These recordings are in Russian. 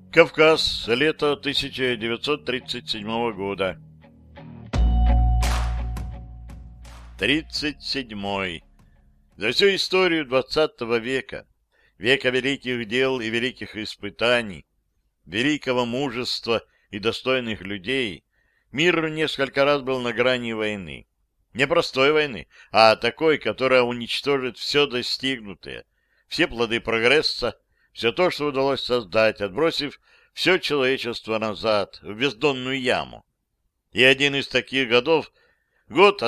Кавказ, лето 1937 года. 37-й. За всю историю XX века, века великих дел и великих испытаний, великого мужества и достойных людей, мир несколько раз был на грани войны. Не простой войны, а такой, которая уничтожит все достигнутое, все плоды прогресса, все то, что удалось создать, отбросив все человечество назад, в бездонную яму. И один из таких годов — год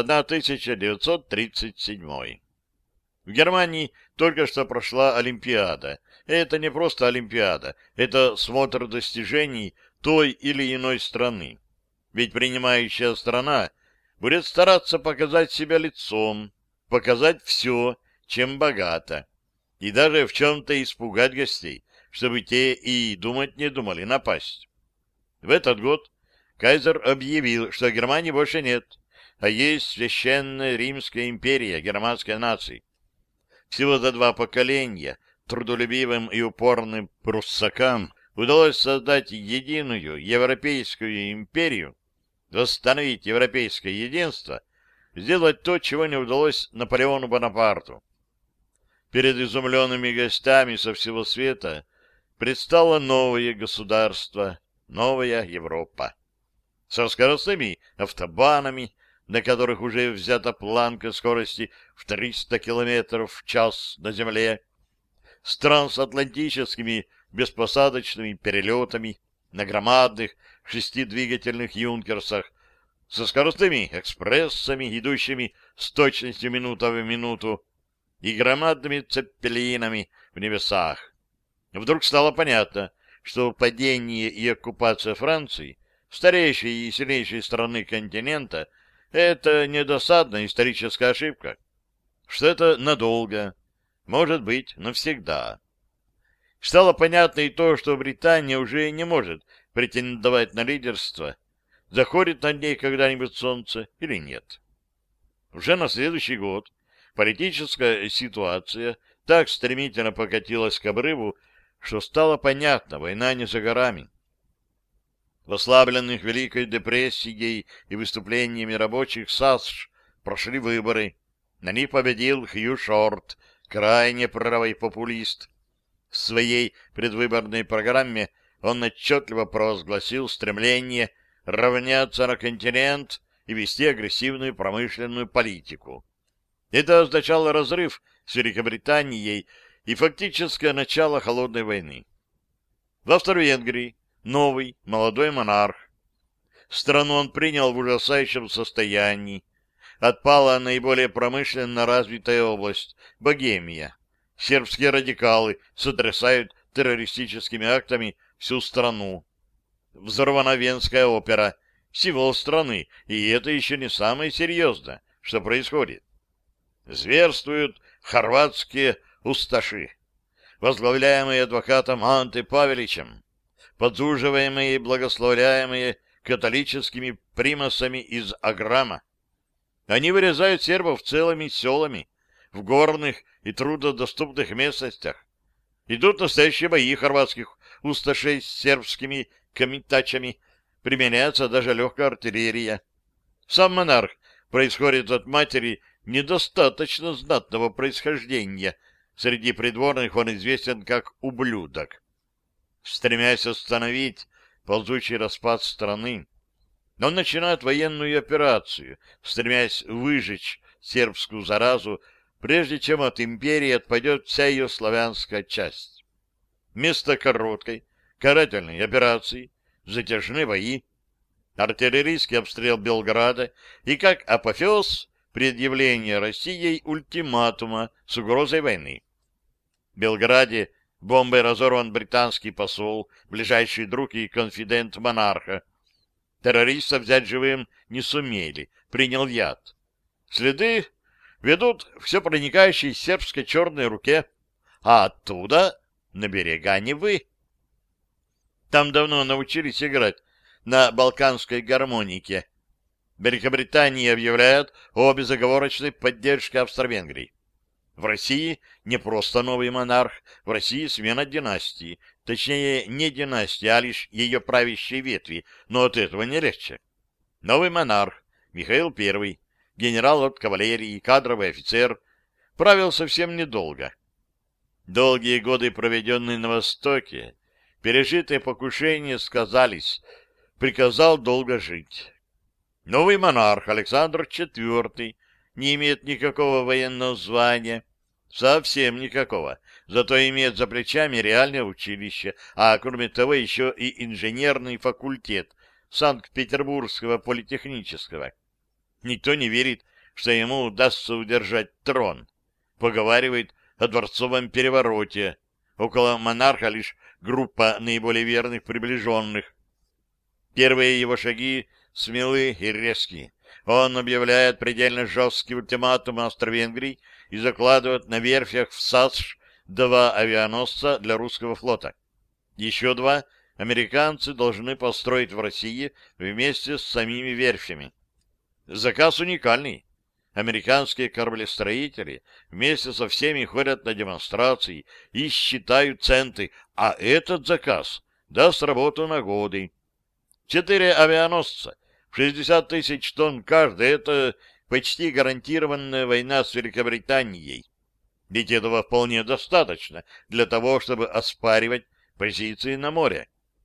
1937. В Германии только что прошла Олимпиада. Это не просто Олимпиада, это смотр достижений той или иной страны. Ведь принимающая страна будет стараться показать себя лицом, показать все, чем богата, и даже в чем-то испугать гостей, чтобы те и думать не думали напасть. В этот год кайзер объявил, что Германии больше нет, а есть священная Римская империя германской нации. Всего за 2 поколения трудолюбивым и упорным пруссакам удалось создать единую европейскую империю, восстановить европейское единство, сделать то, чего не удалось Наполеону Бонапарту. Перед изумленными гостями со всего света предстало новое государство, новая Европа. Со скоростными автобанами, на которых уже взята планка скорости в 300 километров в час на земле, с трансатлантическими беспосадочными перелетами на громадных 6-двигательных юнкерсах, со скоростными экспрессами, идущими с точностью минута в минуту, и громадными цеппелинами в небесах. Вдруг стало понятно, что падение и оккупация Франции, старейшей и сильнейшей страны континента, это не досадная историческая ошибка, что это надолго, может быть, навсегда. Стало понятно и то, что Британия уже не может претендовать на лидерство, заходит над ней когда-нибудь солнце или нет. Уже на следующий год политическая ситуация так стремительно покатилась к обрыву, что стало понятно, война не за горами. В ослабленных Великой депрессией и выступлениями рабочих САСШ прошли выборы. На них победил Хью Шорт, крайне правый популист. В своей предвыборной программе он отчетливо провозгласил стремление равняться на континент и вести агрессивную промышленную политику. Это означало разрыв с Великобританией и фактическое начало холодной войны. В Австро-Венгрии новый молодой монарх. Страну он принял в ужасающем состоянии. Отпала наиболее промышленно развитая область — Богемия. Сербские радикалы сотрясают террористическими актами всю страну. Взорвана Венская опера, символ страны, и это еще не самое серьезное, что происходит. Зверствуют хорватские усташи, возглавляемые адвокатом Анте Павеличем, подзуживаемые и благословляемые католическими примасами из Аграма. Они вырезают сербов целыми селами, в горных и труднодоступных местностях. Идут настоящие бои хорватских усташей с сербскими комитачами, применяется даже легкая артиллерия. Сам монарх происходит от матери недостаточно знатного происхождения. Среди придворных он известен как ублюдок. Стремясь остановить ползучий распад страны, он начинает военную операцию, стремясь выжечь сербскую заразу, прежде чем от империи отпадет вся ее славянская часть. Вместо короткой карательной операции затяжные бои, артиллерийский обстрел Белграда и, как апофеоз, предъявление Россией ультиматума с угрозой войны. В Белграде бомбой разорван британский посол, ближайший друг и конфидент монарха. Террориста взять живым не сумели, принял яд. Следы ведут все проникающей сербской черной руке, а оттуда на берега Невы. Там давно научились играть на балканской гармонике. Великобритания объявляет о безоговорочной поддержке Австро-Венгрии. В России не просто новый монарх, в России смена династии. Точнее, не династии, а лишь ее правящей ветви, но от этого не легче. Новый монарх, Михаил I, генерал от кавалерии, кадровый офицер, правил совсем недолго. Долгие годы, проведенные на Востоке, пережитые покушения сказались, приказал долго жить. Новый монарх Александр IV не имеет никакого военного звания, совсем никакого, зато имеет за плечами реальное училище, а кроме того еще и инженерный факультет Санкт-Петербургского политехнического. Никто не верит, что ему удастся удержать трон. Поговаривает о дворцовом перевороте. Около монарха лишь группа наиболее верных приближенных. Первые его шаги смелы и резкие. Он объявляет предельно жесткий ультиматум Австро-Венгрии и закладывает на верфях в САСШ 2 авианосца для русского флота. Еще 2 американцы должны построить в России вместе с самими верфями. Заказ уникальный. Американские кораблестроители вместе со всеми ходят на демонстрации и считают центы, а этот заказ даст работу на годы. 4 авианосца, 60 тысяч тонн каждый — это почти гарантированная война с Великобританией. Ведь этого вполне достаточно для того, чтобы оспаривать позиции на море.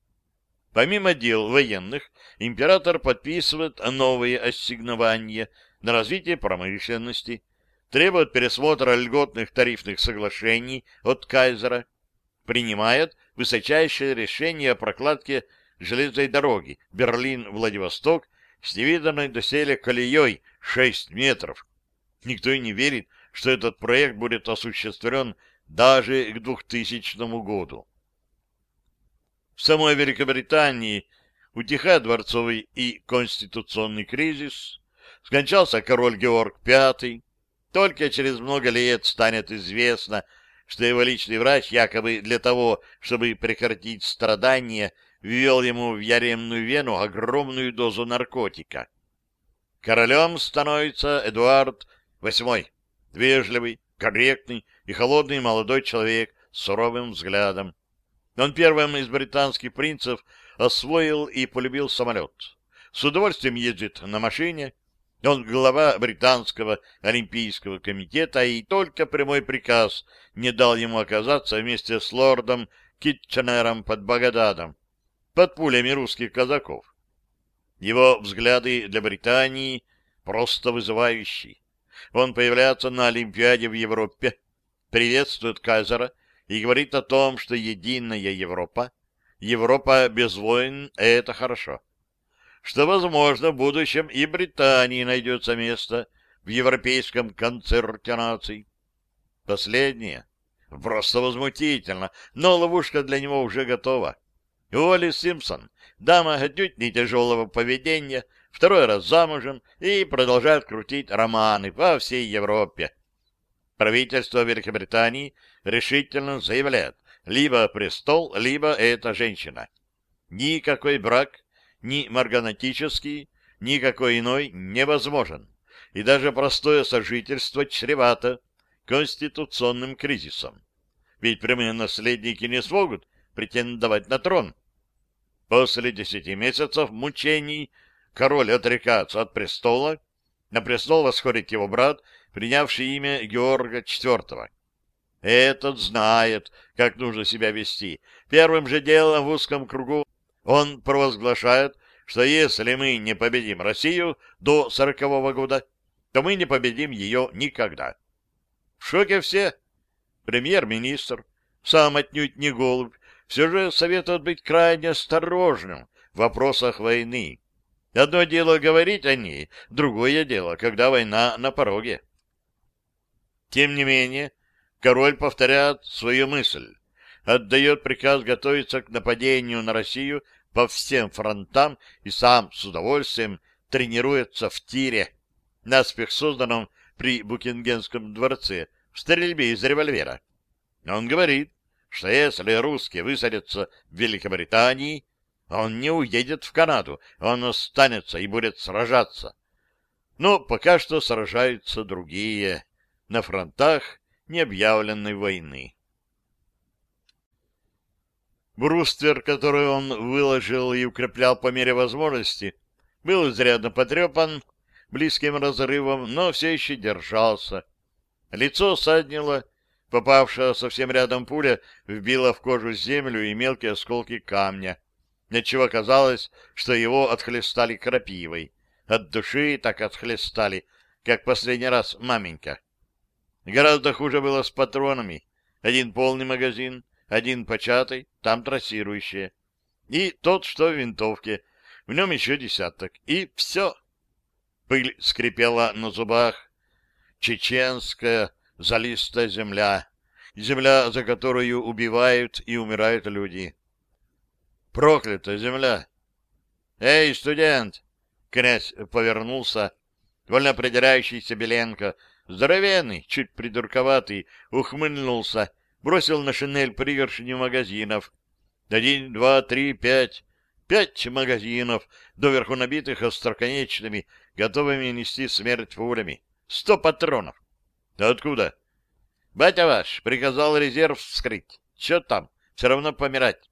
Помимо дел военных, император подписывает новые ассигнования на развитие промышленности, требует пересмотра льготных тарифных соглашений от кайзера, принимает высочайшее решение о прокладке железной дороги Берлин-Владивосток с невиданной доселе колеей 6 метров. Никто и не верит, что этот проект будет осуществлен даже к 2000 году. В самой Великобритании утихает дворцовый и конституционный кризис, скончался король Георг V, только через много лет станет известно, что его личный врач якобы для того, чтобы прекратить страдания, ввел ему в яремную вену огромную дозу наркотика. Королем становится Эдуард VIII, вежливый, корректный и холодный молодой человек с суровым взглядом. Он первым из британских принцев освоил и полюбил самолет. С удовольствием ездит на машине. Он глава британского олимпийского комитета, и только прямой приказ не дал ему оказаться вместе с лордом Китченером под Багдадом, под пулями русских казаков. Его взгляды для Британии просто вызывающие. Он появляется на Олимпиаде в Европе, приветствует кайзера и говорит о том, что единая Европа, Европа без войн — это хорошо. Что, возможно, в будущем и Британии найдется место в европейском концерте наций. Последнее просто возмутительно, но ловушка для него уже готова. Уолли Симпсон, дама отнюдь не тяжелого поведения, второй раз замужем и продолжает крутить романы по всей Европе. Правительство Великобритании решительно заявляет: либо престол, либо эта женщина. Никакой брак, ни марганатический, никакой иной невозможен. И даже простое сожительство чревато конституционным кризисом. Ведь прямые наследники не смогут претендовать на трон. После 10 месяцев мучений король отрекается от престола, на престол восходит его брат, принявший имя Георга IV. Этот знает, как нужно себя вести. Первым же делом в узком кругу он провозглашает, что если мы не победим Россию до 40-го года, то мы не победим ее никогда. В шоке все. Премьер-министр, сам отнюдь не голубь, все же советует быть крайне осторожным в вопросах войны. Одно дело говорить о ней, другое дело, когда война на пороге. Тем не менее, король повторяет свою мысль, отдает приказ готовиться к нападению на Россию по всем фронтам и сам с удовольствием тренируется в тире, наспех созданном при Букингемском дворце, в стрельбе из револьвера. Он говорит, что если русские высадятся в Великобритании, он не уедет в Канаду, он останется и будет сражаться. Но пока что сражаются другие на фронтах необъявленной войны. Бруствер, который он выложил и укреплял по мере возможности, был изрядно потрепан близким разрывом, но все еще держался. Лицо саднило, попавшая совсем рядом пуля вбила в кожу землю и мелкие осколки камня, отчего казалось, что его отхлестали крапивой. От души так отхлестали, как последний раз маменька. Гораздо хуже было с патронами. Один полный магазин, один початый, там трассирующие. И тот, что в винтовке, в нем еще десяток. И все. Пыль скрипела на зубах. Чеченская залистая земля. Земля, за которую убивают и умирают люди. Проклятая земля! Эй, студент! Князь повернулся. Вольнопредирающийся Беленко, здоровенный, чуть придурковатый, ухмыльнулся, бросил на шинель пригоршню магазинов. 1, 2, 3, 5. 5 магазинов, доверху набитых остроконечными, готовыми нести смерть пулями. 100 патронов. Да откуда? Батя ваш приказал резерв вскрыть. Че там? Все равно помирать.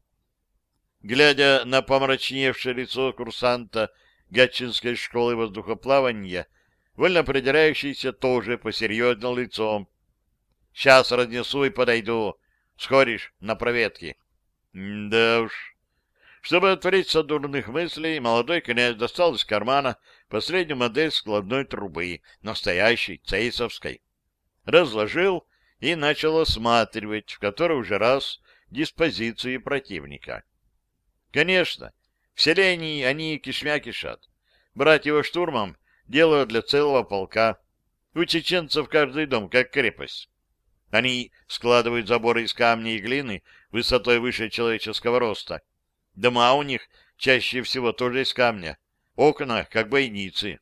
Глядя на помрачневшее лицо курсанта Гатчинской школы воздухоплавания, вольнопредирающийся тоже посерьезнел лицом. Сейчас разнесу и подойду. Сходишь на проветки. Да уж. Чтобы отвлечься от дурных мыслей, молодой князь достал из кармана последнюю модель складной трубы, настоящей, цейсовской. Разложил и начал осматривать, в который уже раз, диспозицию противника. Конечно, в селении они кишмя кишат. Брать его штурмом — дело для целого полка. У чеченцев каждый дом как крепость. Они складывают заборы из камня и глины высотой выше человеческого роста. Дома у них чаще всего тоже из камня. Окна как бойницы.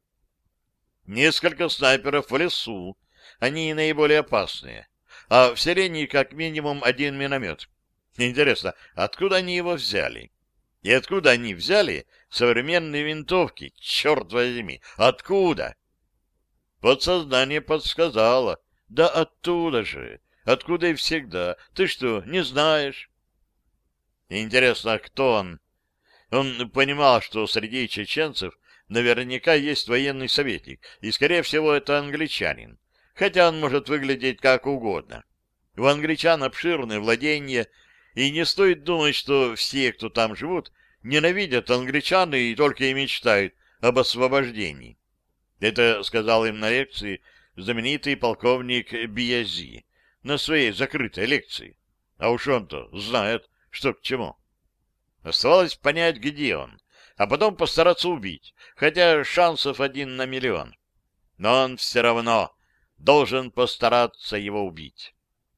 Несколько снайперов в лесу. Они наиболее опасные. А в селении как минимум один миномет. Интересно, откуда они его взяли? И откуда они взяли современные винтовки? Черт возьми, откуда? Подсознание подсказало. Да оттуда же. Откуда и всегда. Ты что, не знаешь? Интересно, кто он? Он понимал, что среди чеченцев наверняка есть военный советник, и, скорее всего, это англичанин. Хотя он может выглядеть как угодно. У англичан обширные владения, и не стоит думать, что все, кто там живут, ненавидят англичан и только и мечтают об освобождении. Это сказал им на лекции знаменитый полковник Биязи на своей закрытой лекции. А уж он-то знает, что к чему. Оставалось понять, где он, а потом постараться убить, хотя шансов 1 на миллион. Но он все равно должен постараться его убить.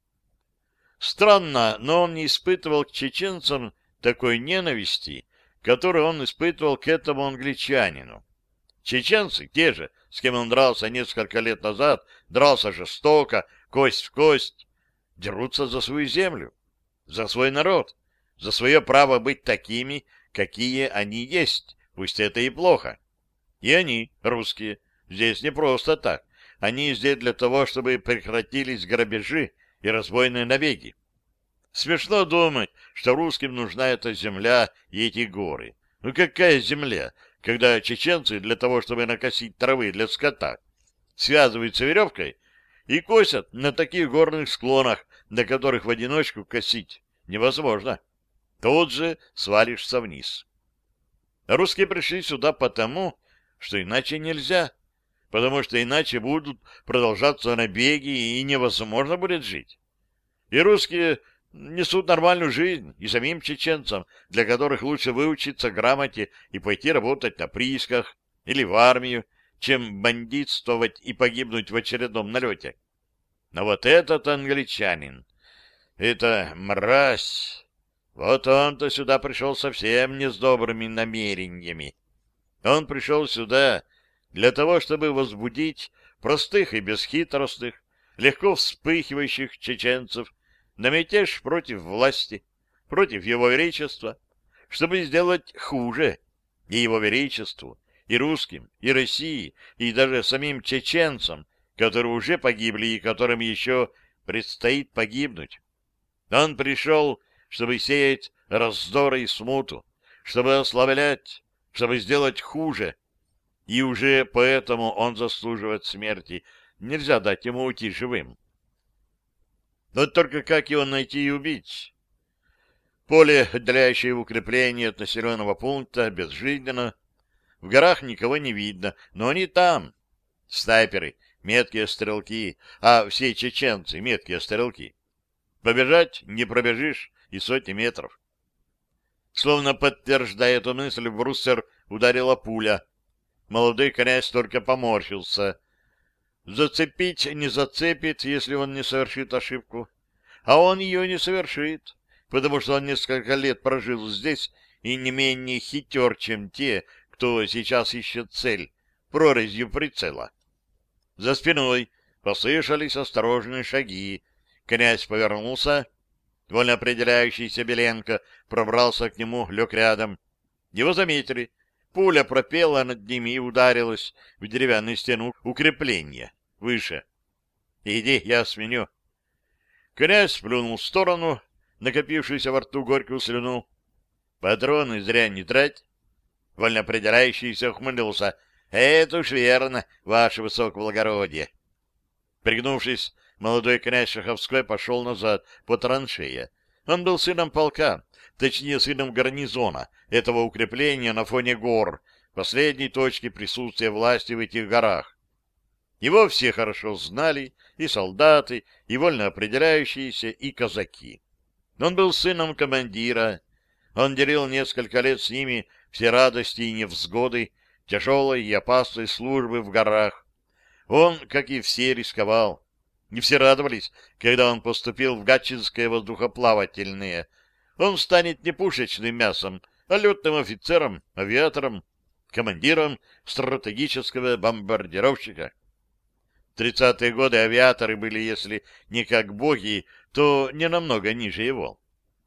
Странно, но он не испытывал к чеченцам такой ненависти, которую он испытывал к этому англичанину. Чеченцы, те же, с кем он дрался несколько лет назад, дрался жестоко, кость в кость, дерутся за свою землю, за свой народ, за свое право быть такими, какие они есть, пусть это и плохо. И они, русские, здесь не просто так. Они здесь для того, чтобы прекратились грабежи и разбойные набеги. Смешно думать, что русским нужна эта земля и эти горы. Ну какая земля, когда чеченцы для того, чтобы накосить травы для скота, связываются веревкой и косят на таких горных склонах, на которых в одиночку косить невозможно. Тут же свалишься вниз. Русские пришли сюда потому, что иначе нельзя, потому что иначе будут продолжаться набеги и невозможно будет жить. И русские несут нормальную жизнь и самим чеченцам, для которых лучше выучиться грамоте и пойти работать на приисках или в армию, чем бандитствовать и погибнуть в очередном налете. Но вот этот англичанин, это мразь, вот он-то сюда пришел совсем не с добрыми намерениями. Он пришел сюда для того, чтобы возбудить простых и бесхитростных, легко вспыхивающих чеченцев на мятеж против власти, против его величества, чтобы сделать хуже и его величеству, и русским, и России, и даже самим чеченцам, которые уже погибли и которым еще предстоит погибнуть. Он пришел, чтобы сеять раздоры и смуту, чтобы ослаблять, чтобы сделать хуже. И уже поэтому он заслуживает смерти. Нельзя дать ему уйти живым. Вот только как его найти и убить? Поле, отделяющее укрепление от населенного пункта, безжизненно. В горах никого не видно, но они там. Снайперы, меткие стрелки, а все чеченцы — меткие стрелки. Побежать не пробежишь и сотни метров. Словно подтверждая эту мысль, в бруствер ударила пуля. Молодой князь только поморщился. Зацепить не зацепит, если он не совершит ошибку. А он ее не совершит, потому что он несколько лет прожил здесь и не менее хитер, чем те, кто сейчас ищет цель прорезью прицела. За спиной послышались осторожные шаги. Князь повернулся. Вольно определяющийся Беленко пробрался к нему, лег рядом. Его заметили. Пуля пропела над ними и ударилась в деревянную стену укрепления выше. «Иди, я сменю». Князь сплюнул в сторону накопившуюся во рту горькую слюну. «Патроны зря не трать». Вольно определяющийся ухмыльнулся. «Это уж верно, ваше высокоблагородие». Пригнувшись, молодой князь Шаховской пошел назад по траншее. Он был сыном полка, точнее, сыном гарнизона этого укрепления на фоне гор, последней точки присутствия власти в этих горах. Его все хорошо знали, и солдаты, и вольно определяющиеся, и казаки. Он был сыном командира. Он делил несколько лет с ними все радости и невзгоды тяжелой и опасной службы в горах. Он, как и все, рисковал. Не все радовались, когда он поступил в Гатчинское воздухоплавательное. Он станет не пушечным мясом, а летным офицером, авиатором, командиром стратегического бомбардировщика. В 30-е годы авиаторы были, если не как боги, то не намного ниже его.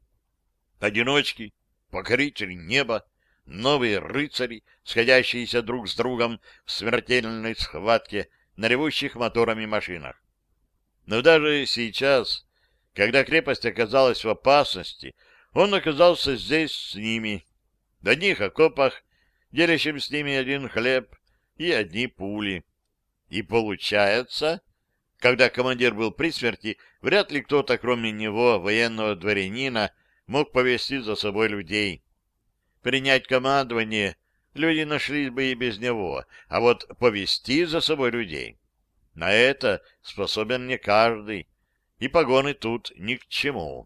Одиночки, покорители неба, новые рыцари, сходящиеся друг с другом в смертельной схватке на ревущих моторами машинах. Но даже сейчас, когда крепость оказалась в опасности, он оказался здесь с ними, в одних окопах, делящим с ними один хлеб и одни пули. И получается, когда командир был при смерти, вряд ли кто-то, кроме него, военного дворянина, мог повести за собой людей. Принять командование люди нашлись бы и без него, а вот повести за собой людей — на это способен не каждый, и погоны тут ни к чему.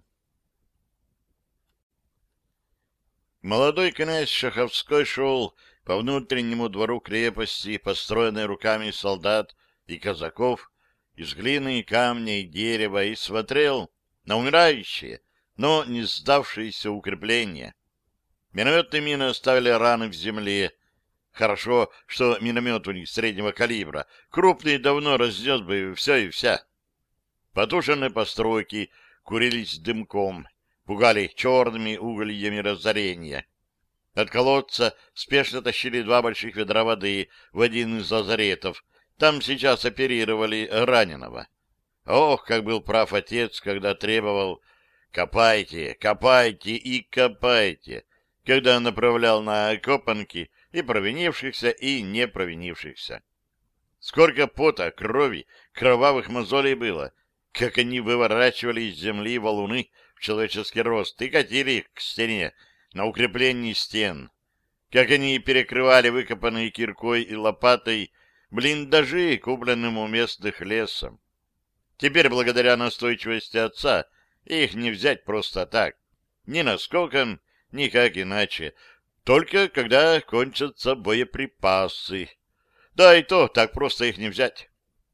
Молодой князь Шаховской шел по внутреннему двору крепости, построенной руками солдат и казаков, из глины, камня и дерева, и смотрел на умирающие, но не сдавшиеся укрепления. Минометные мины оставили раны в земле. Хорошо, что миномет у них среднего калибра. Крупный давно разнес бы все и вся. Потушенные постройки курились дымком, пугали черными угольями разорения. От колодца спешно тащили 2 больших ведра воды в один из лазаретов. Там сейчас оперировали раненого. Ох, как был прав отец, когда требовал «копайте, копайте и копайте», когда направлял на копанки и провинившихся, и не провинившихся. Сколько пота, крови, кровавых мозолей было, как они выворачивали из земли валуны в человеческий рост и катили их к стене, на укреплении стен, как они перекрывали выкопанные киркой и лопатой блиндажи, купленным у местных лесом. Теперь, благодаря настойчивости отца, их не взять просто так, ни наскоком, никак иначе, только когда кончатся боеприпасы. Да и то так просто их не взять.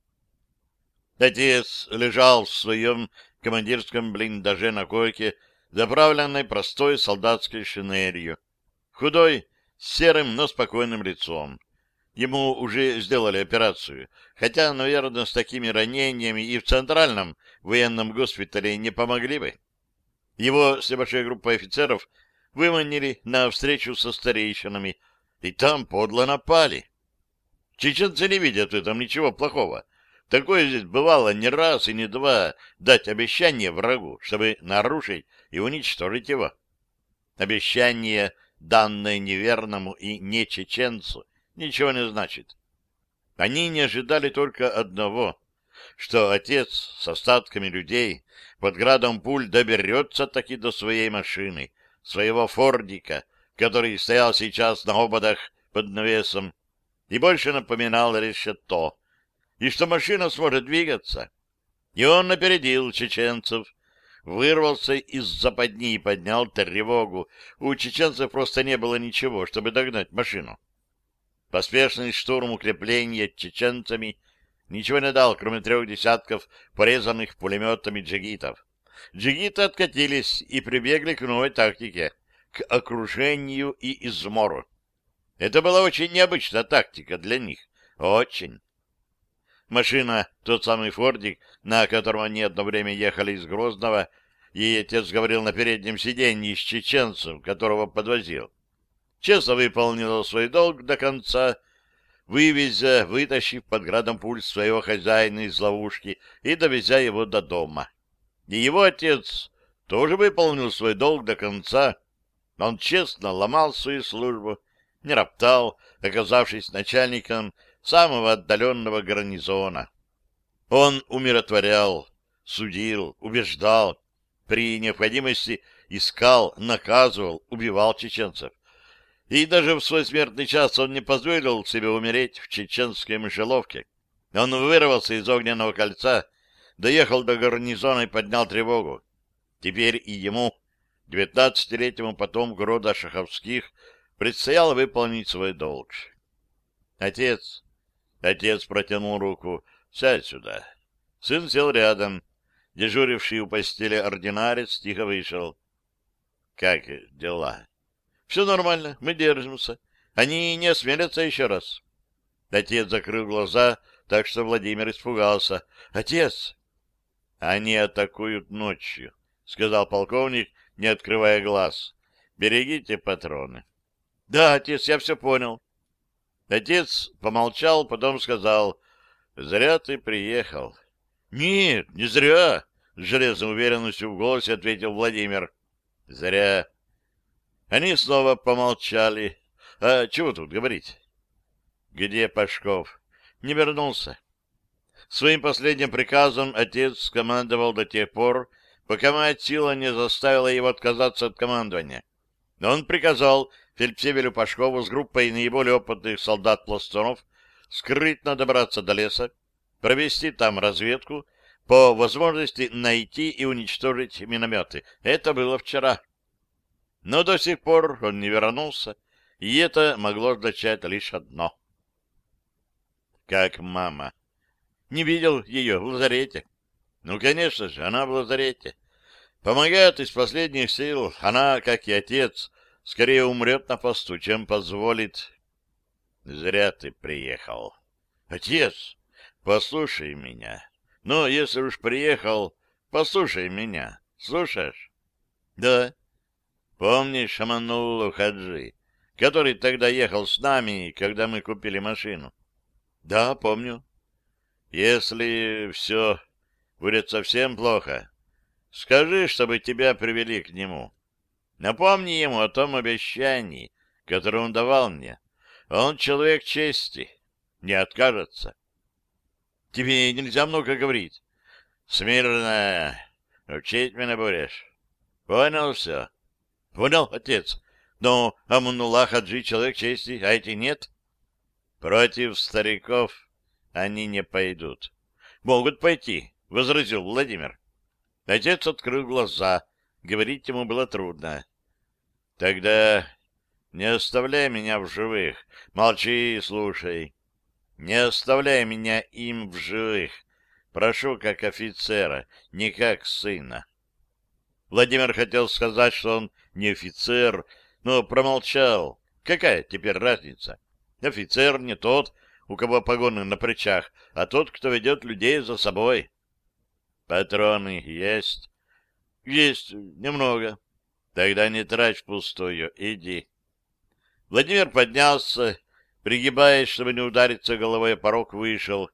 Отец лежал в своем командирском блиндаже на койке, заправленной простой солдатской шинелью. Худой, с серым, но спокойным лицом. Ему уже сделали операцию, хотя, наверное, с такими ранениями и в центральном военном госпитале не помогли бы. Его с небольшой группой офицеров выманили на встречу со старейшинами, и там подло напали. Чеченцы не видят в этом ничего плохого. Такое здесь бывало не раз и не два, дать обещание врагу, чтобы нарушить и уничтожить его. Обещание, данное неверному и не чеченцу, ничего не значит. Они не ожидали только одного, что отец с остатками людей под градом пуль доберется таки до своей машины, своего фордика, который стоял сейчас на ободах под навесом и больше напоминал решето, и что машина сможет двигаться. И он опередил чеченцев, вырвался из западни и поднял тревогу. У чеченцев просто не было ничего, чтобы догнать машину. Поспешный штурм укрепления чеченцами ничего не дал, кроме 3 десятков порезанных пулеметами джигитов. Джигиты откатились и прибегли к новой тактике, к окружению и измору. Это была очень необычная тактика для них. Очень. Машина, тот самый фордик, на котором они одно время ехали из Грозного, и отец говорил на переднем сиденье из чеченцев, которого подвозил, честно выполнила свой долг до конца, вывезя, вытащив под градом пуль своего хозяина из ловушки и довезя его до дома. И его отец тоже выполнил свой долг до конца. Он честно ломал свою службу, не роптал, оказавшись начальником самого отдаленного гарнизона. Он умиротворял, судил, убеждал, при необходимости искал, наказывал, убивал чеченцев. И даже в свой смертный час он не позволил себе умереть в чеченской мышеловке. Он вырвался из огненного кольца, доехал до гарнизона и поднял тревогу. Теперь и ему, 19-летнему потомку рода Шаховских, предстояло выполнить свой долг. «Отец!» Отец протянул руку. «Сядь сюда». Сын сел рядом. Дежуривший у постели ординарец тихо вышел. «Как дела?» «Все нормально, мы держимся. Они не осмелятся еще раз». Отец закрыл глаза, так что Владимир испугался. «Отец!» «Они атакуют ночью», — сказал полковник, не открывая глаз. «Берегите патроны». «Да, отец, я все понял». Отец помолчал, потом сказал: «Зря ты приехал». «Нет, не зря», — с железной уверенностью в голосе ответил Владимир. «Зря». Они снова помолчали. «А чего тут говорить?» «Где Пашков?» «Не вернулся». Своим последним приказом отец скомандовал до тех пор, пока мать сила не заставила его отказаться от командования. Он приказал фельдфебелю Пашкову с группой наиболее опытных солдат-пластунов скрытно добраться до леса, провести там разведку, по возможности найти и уничтожить минометы. Это было вчера. Но до сих пор он не вернулся, и это могло означать лишь одно. Как мама. Не видел ее в лазарете. Ну, конечно же, она в лазарете. Помогает из последних сил. Она, как и отец, скорее умрет на посту, чем позволит. Зря ты приехал. Отец, послушай меня. Ну, если уж приехал, послушай меня. Слушаешь? Да. Помнишь Амануллу Хаджи, который тогда ехал с нами, когда мы купили машину? Да, помню. Если все будет совсем плохо, скажи, чтобы тебя привели к нему. Напомни ему о том обещании, которое он давал мне. Он человек чести, не откажется. Тебе нельзя много говорить. Смирно. Учить меня будешь. Понял все? Понял, отец. Но Аманулла Хаджи человек чести, а эти нет? Против стариков они не пойдут. Могут пойти, — возразил Владимир. Отец открыл глаза. Говорить ему было трудно. Тогда не оставляй меня в живых. Молчи и слушай. Не оставляй меня им в живых. Прошу, как офицера, не как сына. Владимир хотел сказать, что он не офицер, но промолчал. Какая теперь разница? Офицер не тот, у кого погоны на плечах, а тот, кто ведет людей за собой. Патроны есть? Есть немного. Тогда не трать впустую, иди. Владимир поднялся, пригибаясь, чтобы не удариться головой о порог, вышел.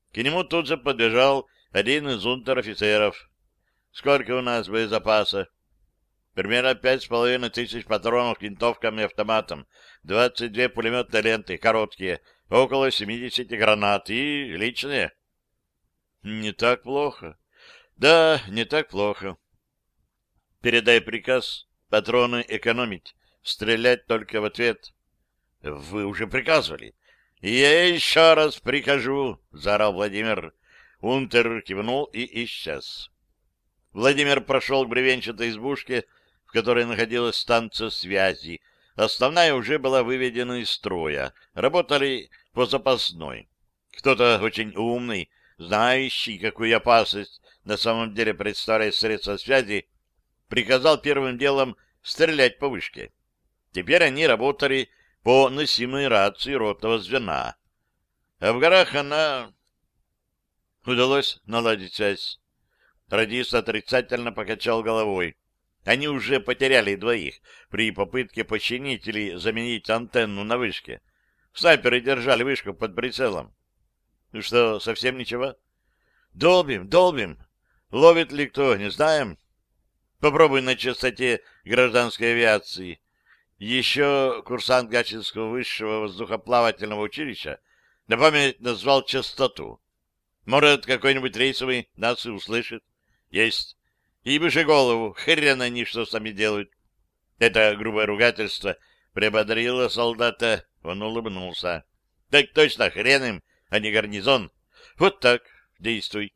К нему тут же подбежал один из унтер-офицеров. «Сколько у нас боезапаса?» «Примерно 5500 патронов к винтовкам и автоматам, 22 пулеметные ленты, короткие, около 70 гранат и личные». «Не так плохо». «Да, не так плохо. Передай приказ патроны экономить, стрелять только в ответ». «Вы уже приказывали». «Я еще раз прикажу», — заорал Владимир. Унтер кивнул и исчез. Владимир прошел к бревенчатой избушке, в которой находилась станция связи. Основная уже была выведена из строя. Работали по запасной. Кто-то очень умный, знающий, какую опасность на самом деле представляет средства связи, приказал первым делом стрелять по вышке. Теперь они работали по носимой рации ротного звена. А в горах она... Удалось наладить связь. Радист отрицательно покачал головой. Они уже потеряли двоих при попытке починить или заменить антенну на вышке. Снайперы держали вышку под прицелом. Ну что, совсем ничего? Долбим, долбим. Ловит ли кто, не знаем. Попробуй на частоте гражданской авиации. Еще курсант Гатчинского высшего воздухоплавательного училища на память назвал частоту. Может, какой-нибудь рейсовый нас и услышит. Есть. И выше голову, хрен они что сами делают. Это грубое ругательство приободрило солдата. Он улыбнулся. Так точно, хрен им, а не гарнизон. Вот так, действуй.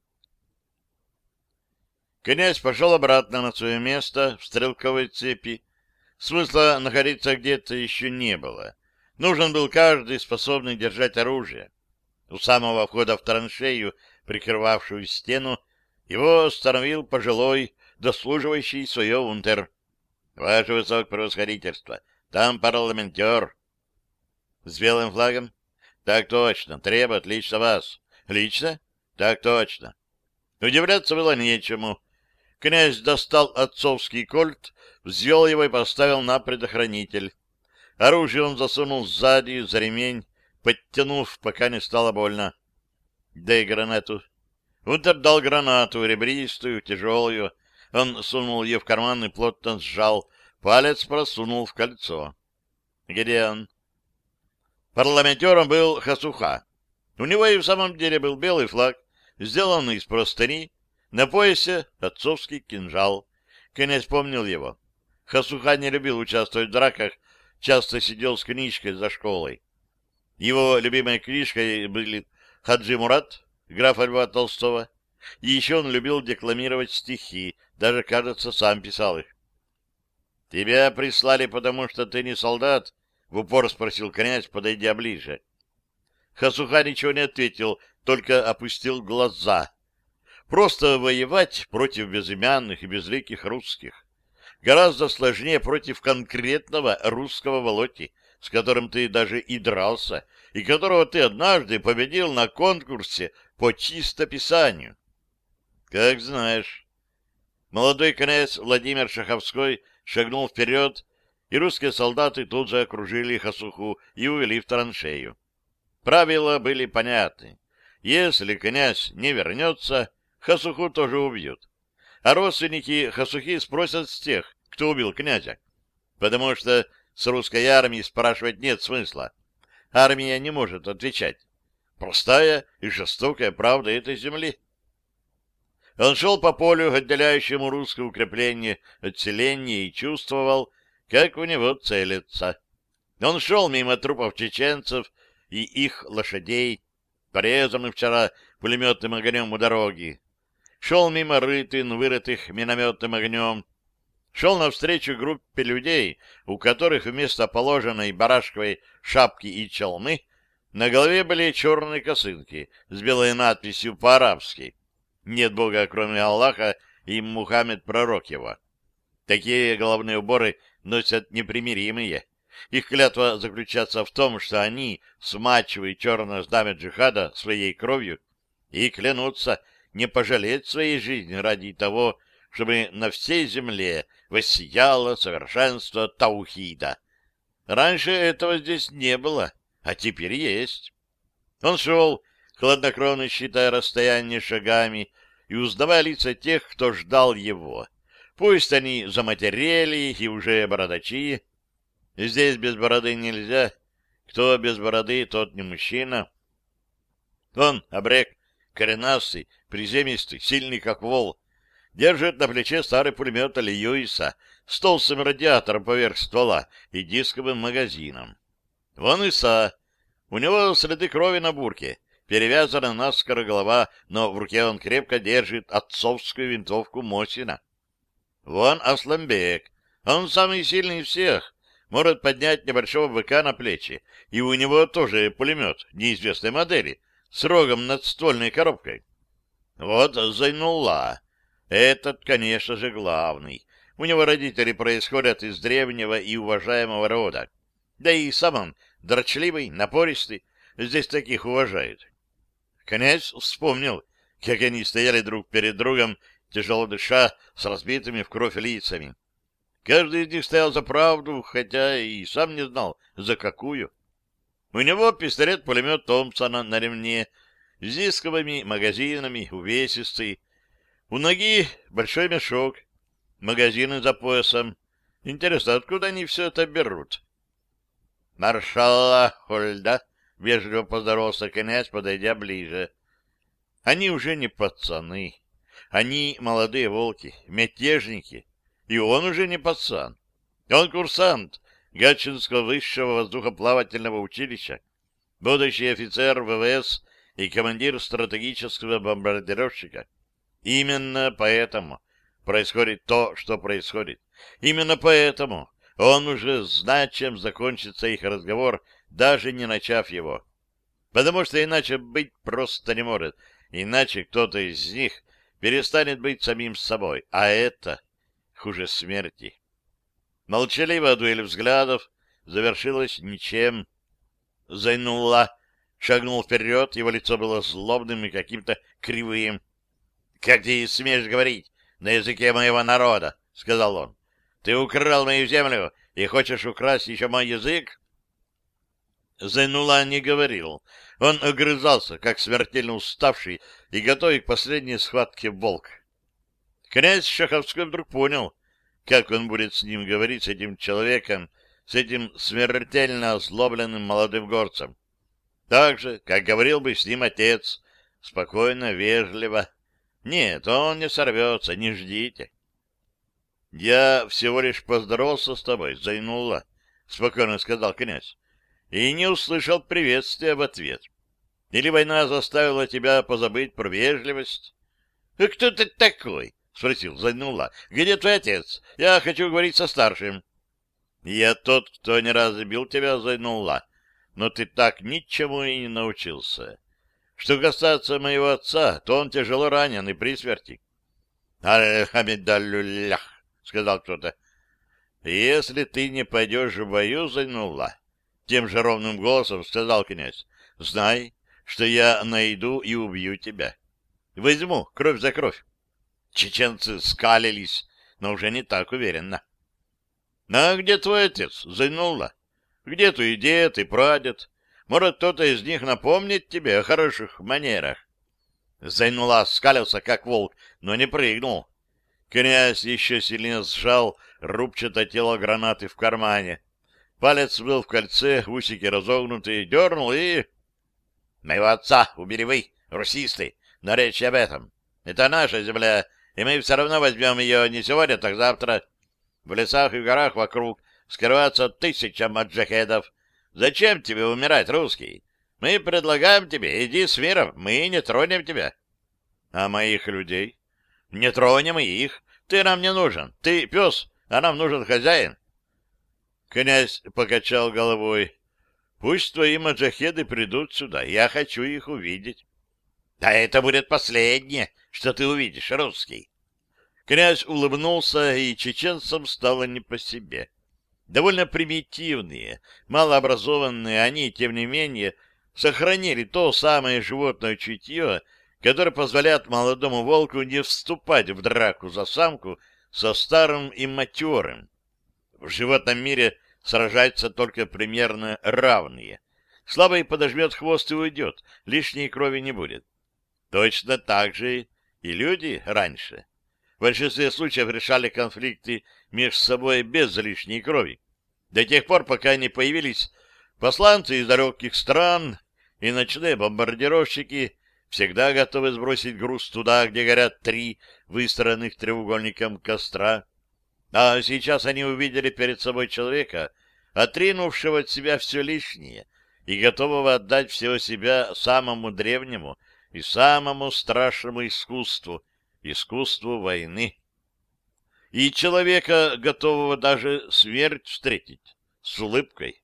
Князь пошел обратно на свое место в стрелковой цепи. Смысла находиться где-то еще не было. Нужен был каждый, способный держать оружие. У самого входа в траншею, прикрывавшую стену, его остановил пожилой, дослуживающий свое унтер. — Ваше высокопревосходительство, там парламентер. — С белым флагом? — Так точно, требует лично вас. — Лично? — Так точно. Удивляться было нечему. Князь достал отцовский кольт, взвел его и поставил на предохранитель. Оружие он засунул сзади, за ремень, подтянув, пока не стало больно. — Дай гранату. Унтер дал гранату, ребристую, тяжелую. Он сунул ее в карман и плотно сжал. Палец просунул в кольцо. — Где он? Парламентером был Хасуха. У него и в самом деле был белый флаг, сделанный из простыни. На поясе отцовский кинжал. Князь помнил его. Хасуха не любил участвовать в драках, часто сидел с книжкой за школой. Его любимой книжкой были «Хаджи Мурат», графа Льва Толстого, и еще он любил декламировать стихи, даже, кажется, сам писал их. — Тебя прислали, потому что ты не солдат? — в упор спросил князь, подойдя ближе. Хасуха ничего не ответил, только опустил глаза. Просто воевать против безымянных и безликих русских гораздо сложнее против конкретного русского Волоти, с которым ты даже и дрался, и которого ты однажды победил на конкурсе по чистописанию. Как знаешь. Молодой князь Владимир Шаховской шагнул вперед, и русские солдаты тут же окружили Хасуху и увели в траншею. Правила были понятны. Если князь не вернется, Хасуху тоже убьют. А родственники Хасухи спросят с тех, кто убил князя. Потому что с русской армией спрашивать нет смысла. Армия не может отвечать. Простая и жестокая правда этой земли. Он шел по полю, отделяющему русское укрепление от селения, и чувствовал, как у него целятся. Он шел мимо трупов чеченцев и их лошадей, порезанных вчера пулеметным огнем у дороги. Шел мимо рытын, вырытых минометным огнем. Шел навстречу группе людей, у которых вместо положенной барашковой шапки и челмы на голове были черные косынки с белой надписью по-арабски: «Нет Бога, кроме Аллаха, и Мухаммед пророк его». Такие головные уборы носят непримиримые. Их клятва заключается в том, что они смачивают черное знамя джихада своей кровью и клянутся не пожалеть своей жизни ради того, чтобы на всей земле воссияло совершенство таухида. Раньше этого здесь не было, а теперь есть. Он шел, хладнокровно считая расстояние шагами и узнавая лица тех, кто ждал его. Пусть они заматерели и уже бородачи. Здесь без бороды нельзя. Кто без бороды, тот не мужчина. Он, абрек, коренастый, приземистый, сильный как вол, держит на плече старый пулемет Льюиса с толстым радиатором поверх ствола и дисковым магазином. Вон Иса. У него следы крови на бурке, перевязана наскоро голова, но в руке он крепко держит отцовскую винтовку Мосина. Вон Асламбек. Он самый сильный из всех, может поднять небольшого быка на плечи, и у него тоже пулемет неизвестной модели с рогом над ствольной коробкой. Вот Зайнулла. Этот, конечно же, главный. У него родители происходят из древнего и уважаемого рода. Да и сам он дрочливый, напористый. Здесь таких уважают. Князь вспомнил, как они стояли друг перед другом, тяжело дыша, с разбитыми в кровь лицами. Каждый из них стоял за правду, хотя и сам не знал, за какую. У него пистолет-пулемет Томпсона на ремне, с дисковыми магазинами, увесистый. У ноги большой мешок, магазины за поясом. Интересно, откуда они все это берут? «Маршала Хольда», — вежливо поздоровался князь, подойдя ближе. Они уже не пацаны. Они молодые волки, мятежники. И он уже не пацан. Он курсант Гатчинского высшего воздухоплавательного училища, будущий офицер ВВС и командир стратегического бомбардировщика. Именно поэтому происходит то, что происходит. Именно поэтому он уже знает, чем закончится их разговор, даже не начав его. Потому что иначе быть просто не может. Иначе кто-то из них перестанет быть самим собой. А это хуже смерти. Молчаливая дуэль взглядов завершилась ничем. Зайнулла шагнул вперед, его лицо было злобным и каким-то кривым. — Как ты смеешь говорить на языке моего народа? — сказал он. — Ты украл мою землю и хочешь украсть еще мой язык? Зайнулла не говорил. Он огрызался, как смертельно уставший и готовый к последней схватке волк. Князь Шаховской вдруг понял, как он будет с ним говорить, с этим человеком, с этим смертельно озлобленным молодым горцем. Так же, как говорил бы с ним отец, спокойно, вежливо. Нет, он не сорвется, не ждите. — Я всего лишь поздоровался с тобой, Зайнулла, — спокойно сказал князь, и не услышал приветствия в ответ. Или война заставила тебя позабыть про вежливость? — Кто ты такой? — спросил Зайнулла. — Где твой отец? Я хочу говорить со старшим. — Я тот, кто не раз бил тебя, Зайнулла, но ты так ничему и не научился. Что касается моего отца, то он тяжело ранен и при смерти. — Аль-Хамидаллюлях, — сказал кто-то. — Если ты не пойдешь в бою, Зайнулла, — тем же ровным голосом сказал князь, — знай, что я найду и убью тебя. Возьму кровь за кровь. Чеченцы скалились, но уже не так уверенно. — А где твой отец, Зайнулла? Где твой дед и прадед? Может, кто-то из них напомнит тебе о хороших манерах? Зайнулла скалился, как волк, но не прыгнул. Князь еще сильнее сжал рубчатое тело гранаты в кармане. Палец был в кольце, усики разогнуты, дернул и... — Моего отца убили вы, русисты, но речь об этом. Это наша земля, и мы все равно возьмем ее не сегодня, так завтра. В лесах и горах вокруг скрываются тысячи маджахедов. Зачем тебе умирать, русский? Мы предлагаем тебе, иди с миром, мы не тронем тебя. А моих людей? Не тронем и их. Ты нам не нужен. Ты пес, а нам нужен хозяин. Князь покачал головой. Пусть твои маджахеды придут сюда, я хочу их увидеть. Да это будет последнее, что ты увидишь, русский. Князь улыбнулся, и чеченцам стало не по себе. Довольно примитивные, малообразованные они, тем не менее, сохранили то самое животное чутье, которое позволяет молодому волку не вступать в драку за самку со старым и матерым. В животном мире сражаются только примерно равные. Слабый подожмет хвост и уйдет, лишней крови не будет. Точно так же и люди раньше. В большинстве случаев решали конфликты между собой без лишней крови. До тех пор, пока не появились посланцы из далеких стран и ночные бомбардировщики, всегда готовы сбросить груз туда, где горят 3 выстроенных треугольником костра. А сейчас они увидели перед собой человека, отринувшего от себя все лишнее и готового отдать всего себя самому древнему и самому страшному искусству — искусству войны. И человека, готового даже смерть встретить с улыбкой.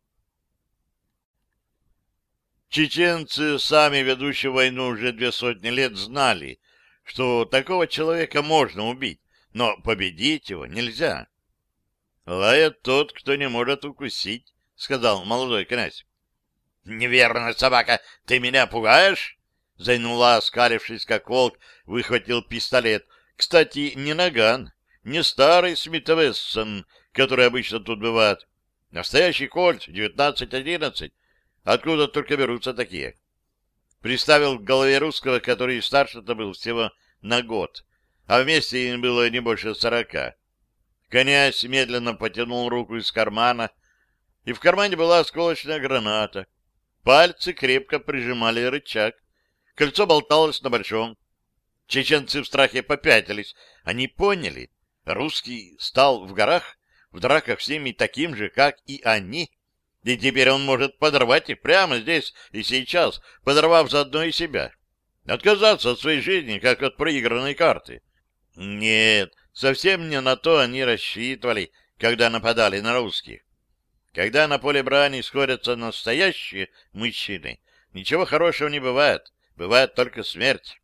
Чеченцы, сами ведущие войну уже 200 лет, знали, что такого человека можно убить, но победить его нельзя. — Лает тот, кто не может укусить, — сказал молодой князь. — Неверная собака, ты меня пугаешь? Зайнула, оскалившись, как волк, выхватил пистолет. Кстати, не наган, не старый Смит и Вессон, который обычно тут бывает. Настоящий кольт, 1911. Откуда только берутся такие? Приставил к голове русского, который старше-то был всего на год, а вместе им было не больше 40. Князь медленно потянул руку из кармана, и в кармане была осколочная граната. Пальцы крепко прижимали рычаг. Кольцо болталось на большом. Чеченцы в страхе попятились. Они поняли, русский стал в горах, в драках с ними таким же, как и они. И теперь он может подорвать их прямо здесь и сейчас, подорвав заодно и себя. Отказаться от своей жизни, как от проигранной карты. Нет, совсем не на то они рассчитывали, когда нападали на русских. Когда на поле брани сходятся настоящие мужчины, ничего хорошего не бывает. Бывает только смерть.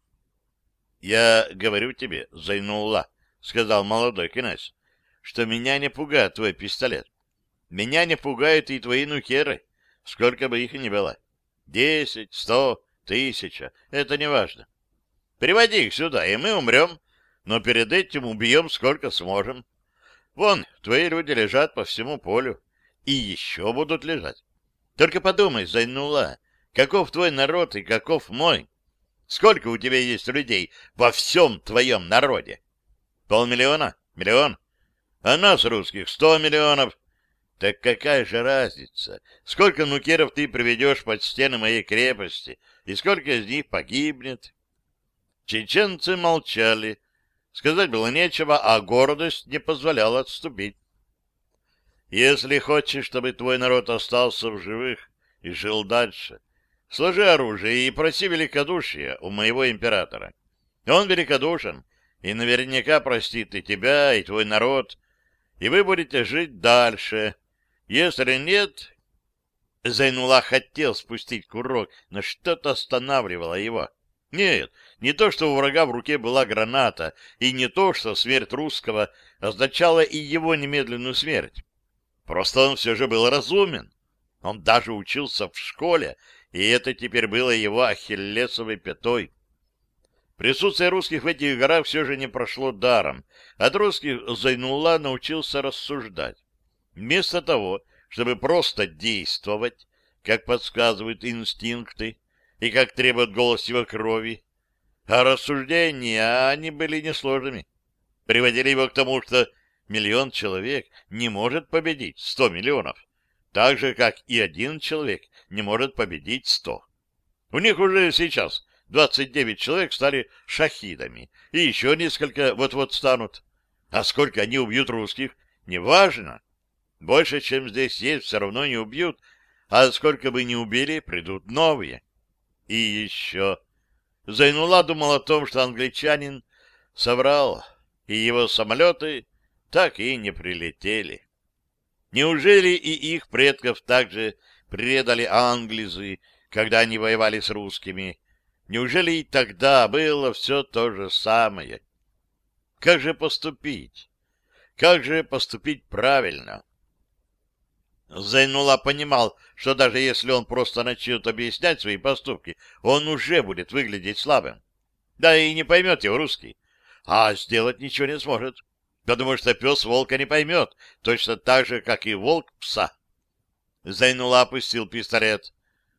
— Я говорю тебе, Зайнулла, — сказал молодой князь, — что меня не пугает твой пистолет. Меня не пугают и твои нукеры, сколько бы их ни было. 10, 100, 1000 — это не важно. Приводи их сюда, и мы умрем, но перед этим убьем сколько сможем. Вон, твои люди лежат по всему полю, и еще будут лежать. Только подумай, Зайнулла, каков твой народ и каков мой? Сколько у тебя есть людей во всем твоем народе? 500 000? Миллион? А нас, русских, 100 миллионов. Так какая же разница? Сколько нукеров ты приведешь под стены моей крепости, и сколько из них погибнет? Чеченцы молчали. Сказать было нечего, а гордость не позволяла отступить. Если хочешь, чтобы твой народ остался в живых и жил дальше, сложи оружие и проси великодушия у моего императора. Он великодушен и наверняка простит и тебя, и твой народ, и вы будете жить дальше. Если нет... Зайнула хотел спустить курок, но что-то останавливало его. Нет, не то, что у врага в руке была граната, и не то, что смерть русского означала и его немедленную смерть. Просто он все же был разумен. Он даже учился в школе, и это теперь было его ахиллесовой пятой. Присутствие русских в этих горах все же не прошло даром. От русских Зайнулла научился рассуждать. Вместо того, чтобы просто действовать, как подсказывают инстинкты и как требует голос его крови, а рассуждения, они были несложными. Приводили его к тому, что 1 000 000 человек не может победить 100 миллионов, так же, как и 1 человек не может победить 100. У них уже сейчас 29 человек стали шахидами, и еще несколько вот-вот станут. А сколько они убьют русских, неважно. Больше, чем здесь есть, все равно не убьют, а сколько бы ни убили, придут новые. И еще. Зайнулла думал о том, что англичанин соврал, и его самолеты так и не прилетели. Неужели и их предков также предали англизы, когда они воевали с русскими? Неужели и тогда было все то же самое? Как же поступить? Как же поступить правильно? Зайнулла понимал, что даже если он просто начнет объяснять свои поступки, он уже будет выглядеть слабым. Да и не поймет его русский. А сделать ничего не сможет, потому что пес волка не поймет, точно так же, как и волк пса. Зайнулла опустил пистолет.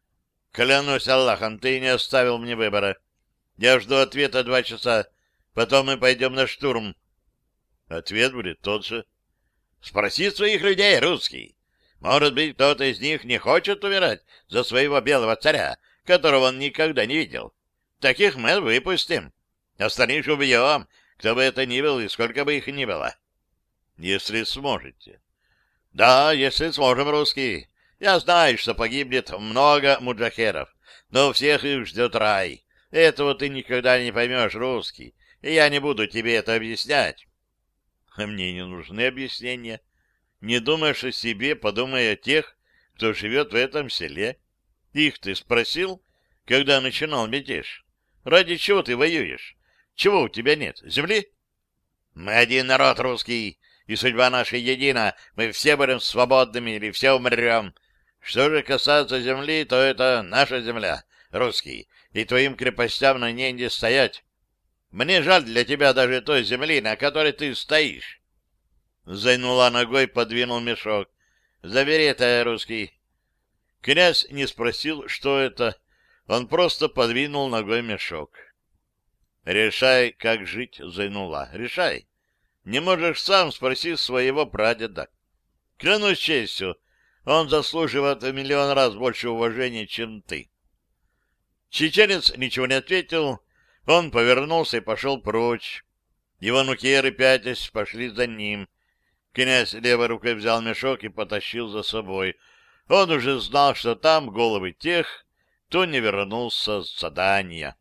Клянусь Аллахом, ты не оставил мне выбора. Я жду ответа 2 часа. Потом мы пойдем на штурм. Ответ будет тот же. Спроси своих людей, русский. Может быть, кто-то из них не хочет умирать за своего белого царя, которого он никогда не видел. Таких мы выпустим. Остальных убьем, кто бы это ни был и сколько бы их ни было. Если сможете. Да, если сможем, русский. Я знаю, что погибнет много муджахеров, но всех их ждет рай. Этого ты никогда не поймешь, русский, и я не буду тебе это объяснять. А мне не нужны объяснения. Не думаешь о себе, подумай о тех, кто живет в этом селе. Их ты спросил, когда начинал мятеж? Ради чего ты воюешь? Чего у тебя нет? Земли? Мы один народ русский, и судьба наша едина. Мы все будем свободными или все умрем. Что же касается земли, то это наша земля, русский, и твоим крепостям на ней не стоять. Мне жаль для тебя даже той земли, на которой ты стоишь. Зайнула ногой, подвинул мешок. Забери это, русский. Князь не спросил, что это. Он просто подвинул ногой мешок. Решай, как жить, Зайнула. Решай. Не можешь сам, спроси своего прадеда. Клянусь честью, он заслуживает в миллион раз больше уважения, чем ты. Чеченец ничего не ответил. Он повернулся и пошел прочь. Его нукеры, пятясь, пошли за ним. Князь левой рукой взял мешок и потащил за собой. Он уже знал, что там головы тех, кто не вернулся с задания.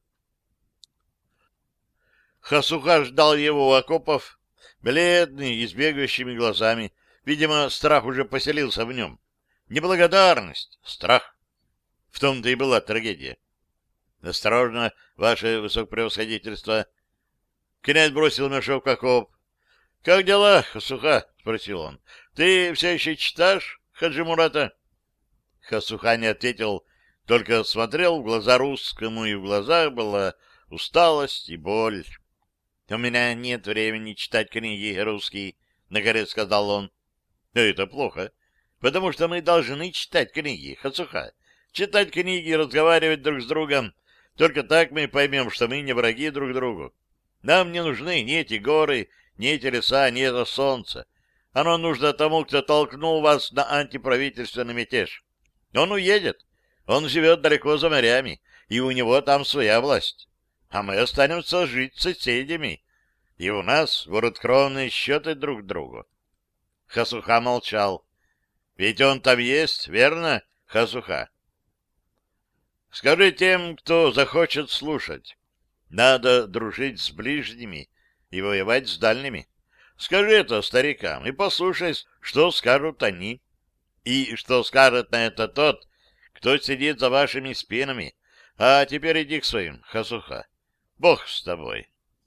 Хасуха ждал его у окопов, бледный и с бегающими глазами. Видимо, страх уже поселился в нем. Неблагодарность, страх. В том-то и была трагедия. «Осторожно, ваше высокопревосходительство!» Князь бросил мешок в окоп. «Как дела, Хасуха?» — спросил он. «Ты все еще читаешь Хаджи Мурата?» Хасуха не ответил, только смотрел в глаза русскому, и в глазах была усталость и боль. «У меня нет времени читать книги русские», — наконец сказал он. «Это плохо, потому что мы должны читать книги, Хасуха. Читать книги и разговаривать друг с другом. Только так мы поймем, что мы не враги друг другу. Нам не нужны ни эти горы, ни эти леса, ни это солнце. Оно нужно тому, кто толкнул вас на антиправительственный мятеж. Он уедет. Он живет далеко за морями, и у него там своя власть. А мы останемся жить с соседями. И у нас будут кровные счеты друг к другу». Хасуха молчал. «Ведь он там есть, верно, Хасуха?» «Скажи тем, кто захочет слушать. Надо дружить с ближними и воевать с дальними. Скажи это старикам и послушай, что скажут они. И что скажет на это тот, кто сидит за вашими спинами. А теперь иди к своим, Хасуха. Бог с тобой».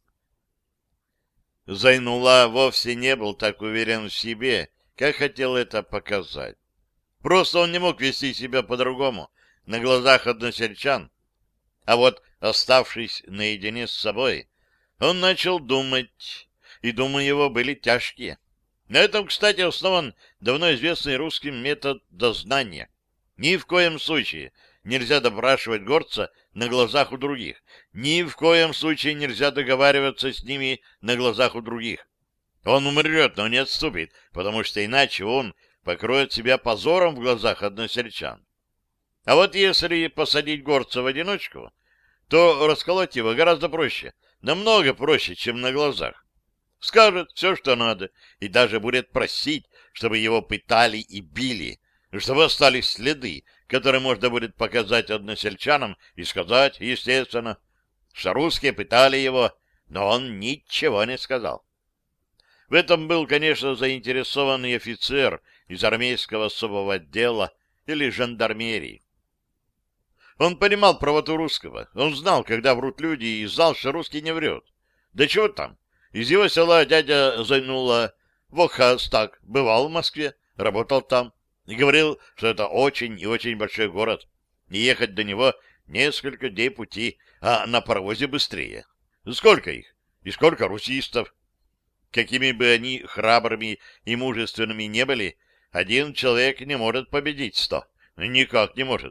Зайнула вовсе не был так уверен в себе, как хотел это показать. Просто он не мог вести себя по-другому на глазах односельчан. А вот, оставшись наедине с собой, он начал думать, и думы его были тяжкие. На этом, кстати, основан давно известный русским метод дознания. Ни в коем случае нельзя допрашивать горца на глазах у других. Ни в коем случае нельзя договариваться с ними на глазах у других. Он умрет, но не отступит, потому что иначе он покроет себя позором в глазах односельчан. А вот если посадить горца в одиночку, то расколоть его гораздо проще, намного проще, чем на глазах. Скажет все, что надо, и даже будет просить, чтобы его пытали и били, чтобы остались следы, которые можно будет показать односельчанам и сказать, естественно, что русские пытали его, но он ничего не сказал. В этом был, конечно, заинтересованный офицер из армейского особого отдела или жандармерии. Он понимал правоту русского. Он знал, когда врут люди, и знал, что русский не врет. Да чего там? Из его села дядя Зайнула Вохастак бывал в Москве, работал там, и говорил, что это очень и очень большой город, и ехать до него несколько дней пути, а на паровозе быстрее. Сколько их? И сколько русистов? Какими бы они храбрыми и мужественными не были, один человек не может победить 100. Никак не может.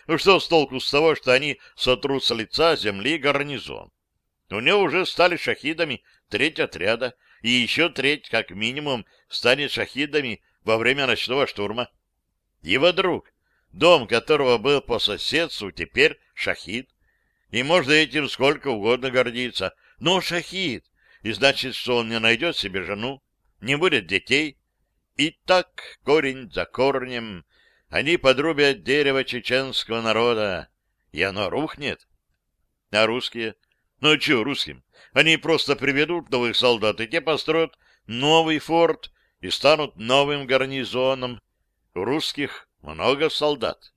Ну что с толку с того, что они сотрут с лица земли гарнизон? У него уже стали шахидами треть отряда, и еще треть, как минимум, станет шахидами во время ночного штурма. Его друг, дом которого был по соседству, теперь шахид. И можно этим сколько угодно гордиться. Но шахид, и значит, что он не найдет себе жену, не будет детей. И так, корень за корнем, они подрубят дерево чеченского народа, и оно рухнет. А русские? Ну, что русским? Они просто приведут новых солдат, и те построят новый форт и станут новым гарнизоном. У русских много солдат.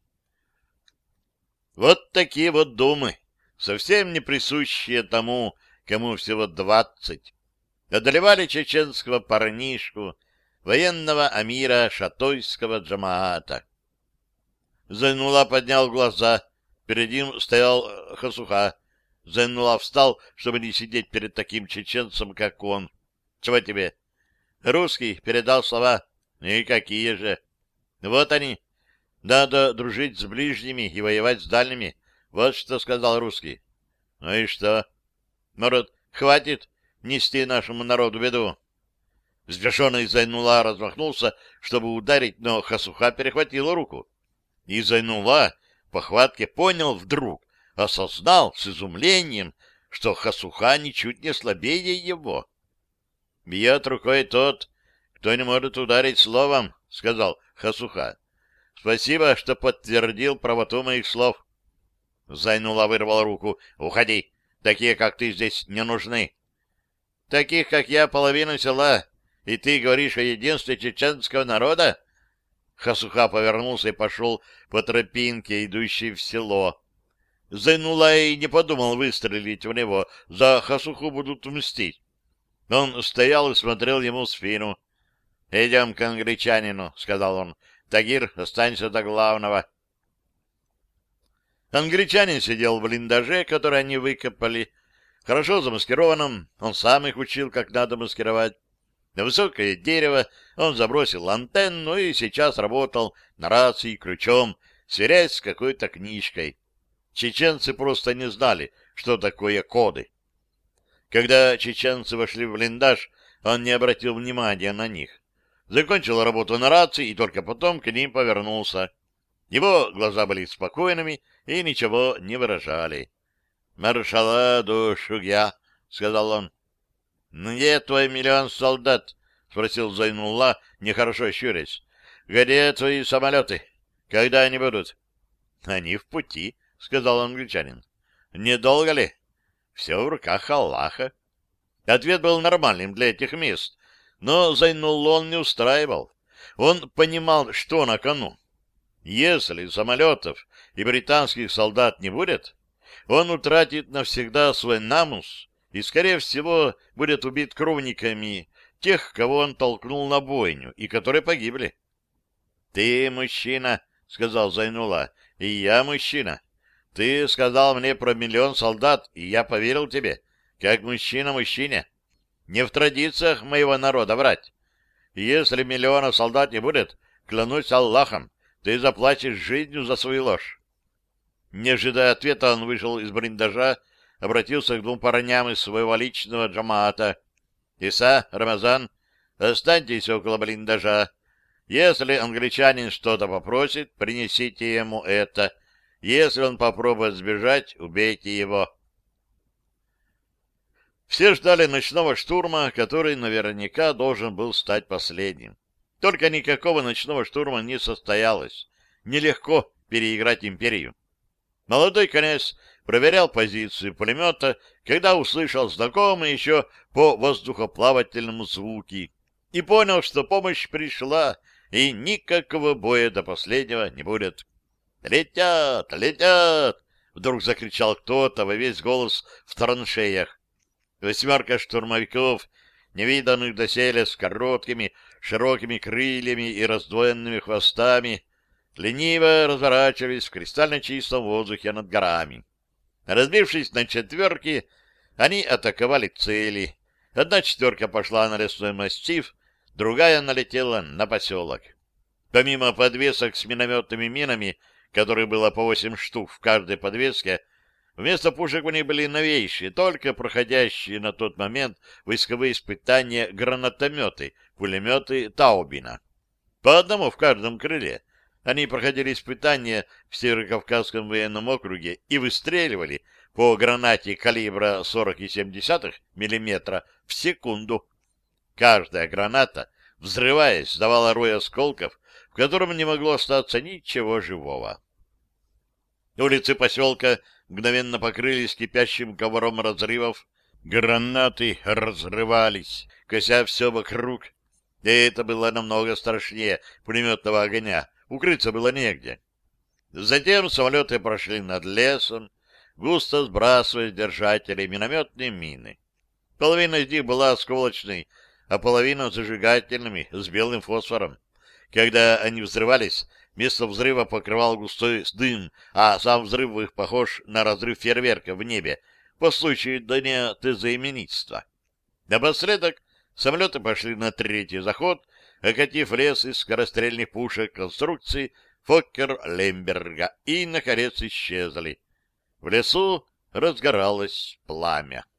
Вот такие вот думы, совсем не присущие тому, кому всего 20, одолевали чеченского парнишку, военного амира шатойского джамаата. Зайнула поднял глаза. Перед ним стоял Хасуха. Зайнула встал, чтобы не сидеть перед таким чеченцем, как он. — Чего тебе? — Русский передал слова. — И какие же? — Вот они. Надо дружить с ближними и воевать с дальними. Вот что сказал русский. — Ну и что? — Может, хватит нести нашему народу беду? Сбешенный Зайнула размахнулся, чтобы ударить, но Хасуха перехватила руку. И Зайнула по хватке понял вдруг, осознал с изумлением, что Хасуха ничуть не слабее его. — Бьет рукой тот, кто не может ударить словом, — сказал Хасуха. — Спасибо, что подтвердил правоту моих слов. Зайнула вырвал руку. — Уходи, такие, как ты, здесь не нужны. — Таких, как я, половина села, и ты говоришь о единстве чеченского народа? Хасуха повернулся и пошел по тропинке, идущей в село. Зайнулай не подумал выстрелить в него, за Хасуху будут мстить. Он стоял и смотрел ему в спину. — Идем к англичанину, — сказал он. — Тагир, останься до главного. Англичанин сидел в блиндаже, который они выкопали, хорошо замаскированном. Он сам их учил, как надо маскировать. На высокое дерево он забросил антенну и сейчас работал на рации ключом, сверяясь с какой-то книжкой. Чеченцы просто не знали, что такое коды. Когда чеченцы вошли в блиндаж, он не обратил внимания на них. Закончил работу на рации и только потом к ним повернулся. Его глаза были спокойными и ничего не выражали. — Маршала Душугья, — сказал он. — Где твой 1 000 000 солдат? — спросил Зайнулла, нехорошо щурясь. — Где твои самолеты? Когда они будут? — Они в пути, — сказал англичанин. — Недолго ли? — Все в руках Аллаха. Ответ был нормальным для этих мест, но Зайнуллу он не устраивал. Он понимал, что на кону. Если самолетов и британских солдат не будет, он утратит навсегда свой намус и, скорее всего, будет убит кровниками тех, кого он толкнул на бойню и которые погибли. — Ты мужчина, — сказал Зайнулла, — и я мужчина. Ты сказал мне про 1 000 000 солдат, и я поверил тебе, как мужчина мужчине. Не в традициях моего народа врать. Если 1 000 000 солдат не будет, клянусь Аллахом, ты заплатишь жизнью за свою ложь. Не ожидая ответа, он вышел из блиндажа, обратился к 2 парням из своего личного джамаата. — Иса, Рамазан, останьтесь около блиндажа. Если англичанин что-то попросит, принесите ему это. Если он попробует сбежать, убейте его. Все ждали ночного штурма, который наверняка должен был стать последним. Только никакого ночного штурма не состоялось. Нелегко переиграть империю. Молодой князь проверял позицию пулемета, когда услышал знакомые еще по воздухоплавательному звуки и понял, что помощь пришла, и никакого боя до последнего не будет. «Летят! Летят!» — вдруг закричал кто-то во весь голос в траншеях. 8 штурмовиков, невиданных доселе, с короткими, широкими крыльями и раздвоенными хвостами, лениво разворачивались в кристально чистом воздухе над горами. Разбившись на четверки, они атаковали цели. 1 четверка пошла на лесной массив, другая налетела на поселок. Помимо подвесок с минометными минами, которых было по 8 штук в каждой подвеске, вместо пушек у них были новейшие, только проходящие на тот момент войсковые испытания гранатометы, пулеметы Таубина. По одному в каждом крыле. Они проходили испытания в Северокавказском военном округе и выстреливали по гранате калибра 40,7 мм в секунду. Каждая граната, взрываясь, давала рой осколков, в котором не могло остаться ничего живого. Улицы поселка мгновенно покрылись кипящим ковром разрывов, гранаты разрывались, кося все вокруг. И это было намного страшнее пулеметного огня, укрыться было негде. Затем самолеты прошли над лесом, густо сбрасывая с держателей минометные мины. Половина из них была осколочной, а половина зажигательными с белым фосфором. Когда они взрывались, место взрыва покрывал густой дым, а сам взрыв их похож на разрыв фейерверка в небе по случаю дня тезоименитства. Напоследок самолеты пошли на третий заход, окатив лес из скорострельных пушек конструкции Фоккер-Лемберга, и, наконец, исчезли. В лесу разгоралось пламя.